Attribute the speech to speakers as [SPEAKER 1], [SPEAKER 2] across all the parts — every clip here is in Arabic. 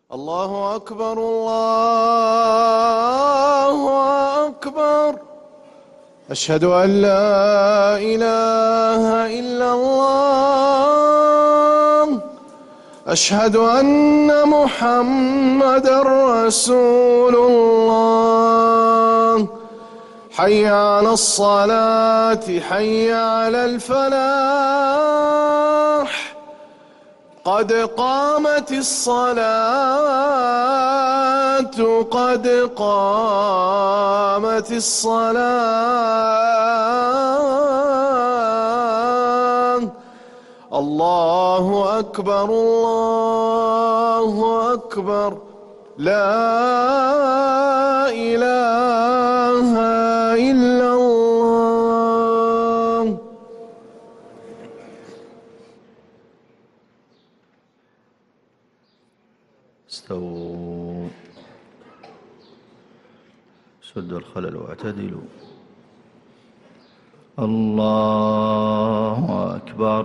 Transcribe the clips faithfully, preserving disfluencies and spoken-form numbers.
[SPEAKER 1] الله أكبر الله أكبر. أشهد أن لا إله إلا الله. أشهد أن محمدًا رسول الله. حي على الصلاة حي على الفلاح. قد قامت الصلاة قد قامت الصلاة. الله أكبر الله أكبر. لا إله إلا الله.
[SPEAKER 2] استووا، سدوا الخلل واعتدلوا. الله أكبر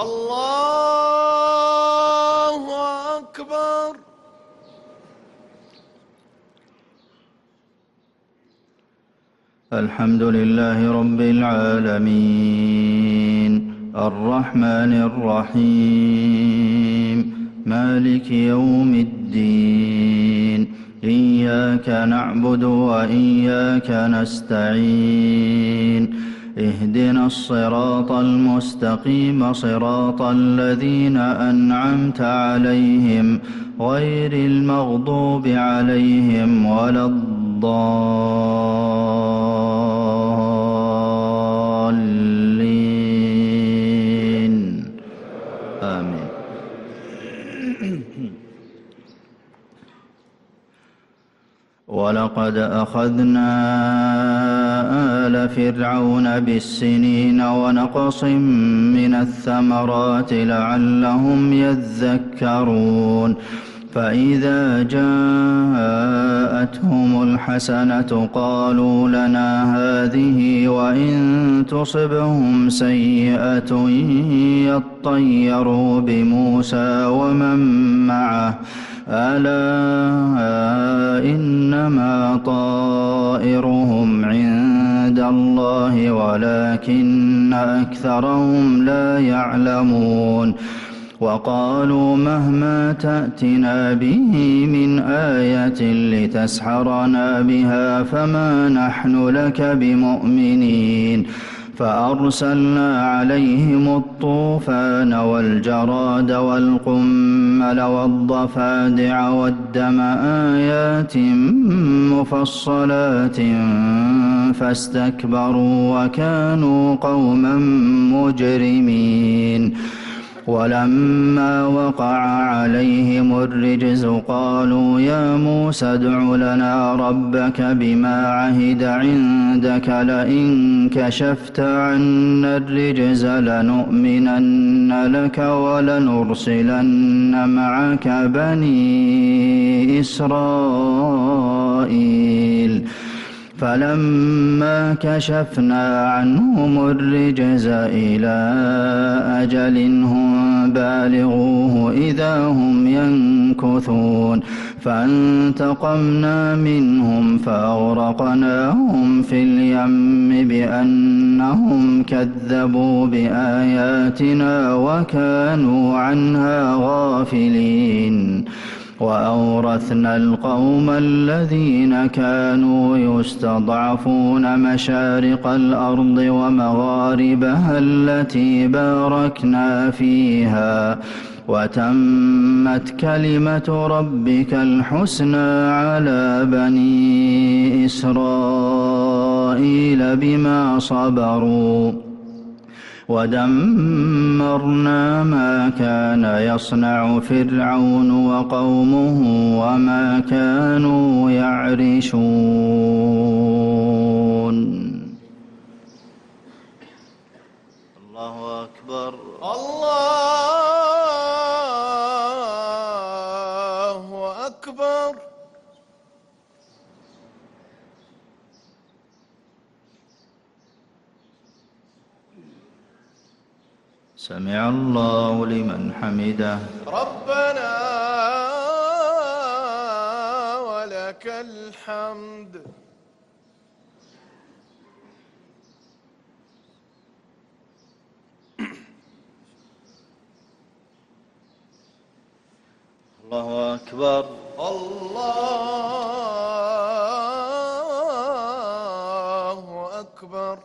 [SPEAKER 1] الله أكبر.
[SPEAKER 2] الحمد لله رب العالمين الرحمن الرحيم مالك يوم الدين. إياك نعبد وإياك نستعين. اهدنا الصراط المستقيم صراط الذين أنعمت عليهم غير المغضوب عليهم ولا الضالين. آمين. ولقد أخذنا آل فرعون بالسنين ونقص من الثمرات لعلهم يذكرون. فإذا جاءتهم الحسنة قالوا لنا هذه وإن تصبهم سيئة يطيروا بموسى ومن معه ألا إنما طائرهم عند الله ولكن أكثرهم لا يعلمون. وقالوا مهما تأتنا به من آية لتسحرنا بها فما نحن لك بمؤمنين. فأرسلنا عليهم الطوفان والجراد والقمل والضفادع والدم آيات مفصلات فاستكبروا وكانوا قوما مجرمين. ولما وقع عليهم الرجز قالوا يا موسى ادع لنا ربك بما عهد عندك لئن كشفت عنا الرجز لنؤمنن لك ولنرسلن معك بني إسرائيل. فلما كشفنا عنهم الرجز إلى أجل هم بالغوه إذا هم ينكثون. فانتقمنا منهم فأغرقناهم في اليم بأنهم كذبوا بآياتنا وكانوا عنها غافلين. وأورثنا القوم الذين كانوا يستضعفون مشارق الأرض ومغاربها التي باركنا فيها وتمت كلمة ربك الحسنى على بني إسرائيل بما صبروا. ودمرنا ما كان يصنع فرعون وقومه وما كانوا يعرشون. الله أكبر
[SPEAKER 1] الله أكبر.
[SPEAKER 2] سمع الله لمن حمده.
[SPEAKER 1] ربنا لك الحمد.
[SPEAKER 2] الله أكبر.
[SPEAKER 1] الله أكبر.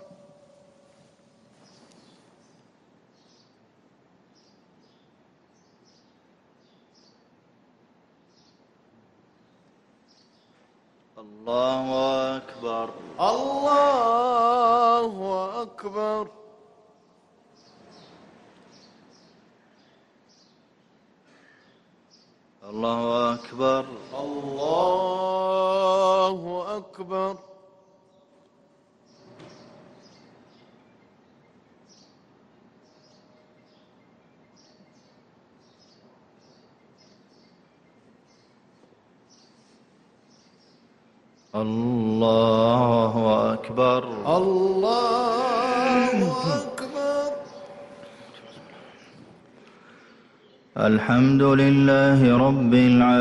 [SPEAKER 2] الله أكبر.
[SPEAKER 1] الله أكبر.
[SPEAKER 2] الله أكبر.
[SPEAKER 1] الله أكبر.
[SPEAKER 2] الله أكبر.
[SPEAKER 1] الله أكبر.
[SPEAKER 2] الحمد لله رب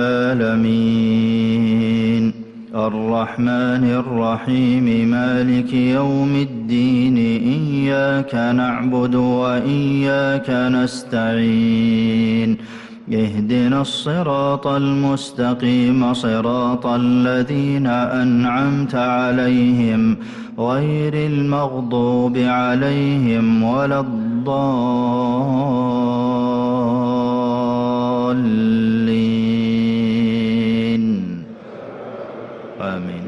[SPEAKER 2] العالمين الرحمن الرحيم مالك يوم الدين إياك نعبد وإياك نستعين اهدنا الصراط المستقيم صراط الذين أنعمت عليهم غير المغضوب عليهم ولا الضالين آمين.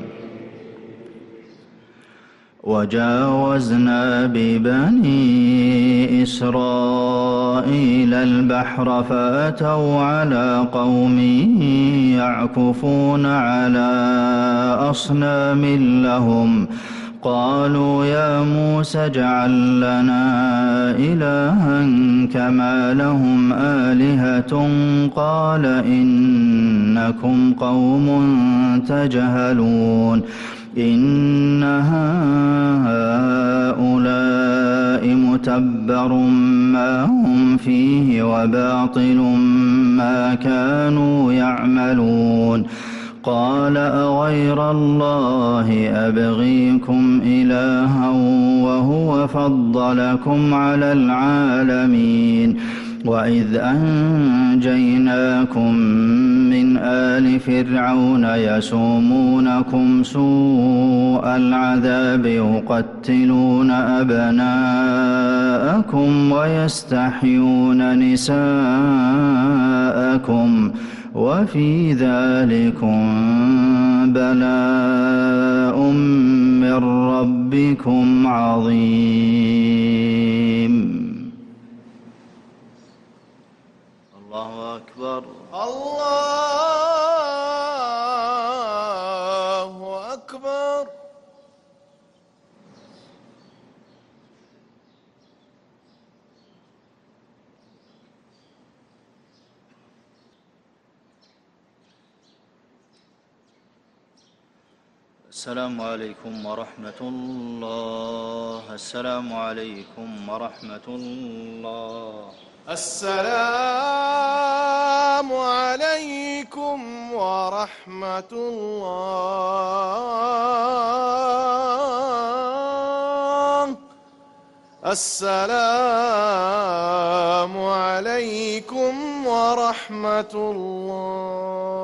[SPEAKER 2] وجاوزنا ببني إسرائيل البحر فأتوا على قوم يعكفون على أصنام لهم قالوا يا موسى اجعل لنا إلها كما لهم آلهة قال إنكم قوم تجهلون إن هؤلاء متبر ما هم فيه وباطل ما كانوا يعملون قال أغير الله أبغيكم إلها وهو فضلكم على العالمين وإذ أنجيناكم من آل فرعون يسومونكم سوء العذاب يقتلون أبناءكم ويستحيون نساءكم وفي ذلكم بلاء من ربكم عظيم. الله أكبر.
[SPEAKER 1] الله أكبر.
[SPEAKER 2] السلام عليكم ورحمة الله. السلام عليكم ورحمة الله.
[SPEAKER 1] السلام عليكم ورحمة الله. السلام عليكم ورحمة الله.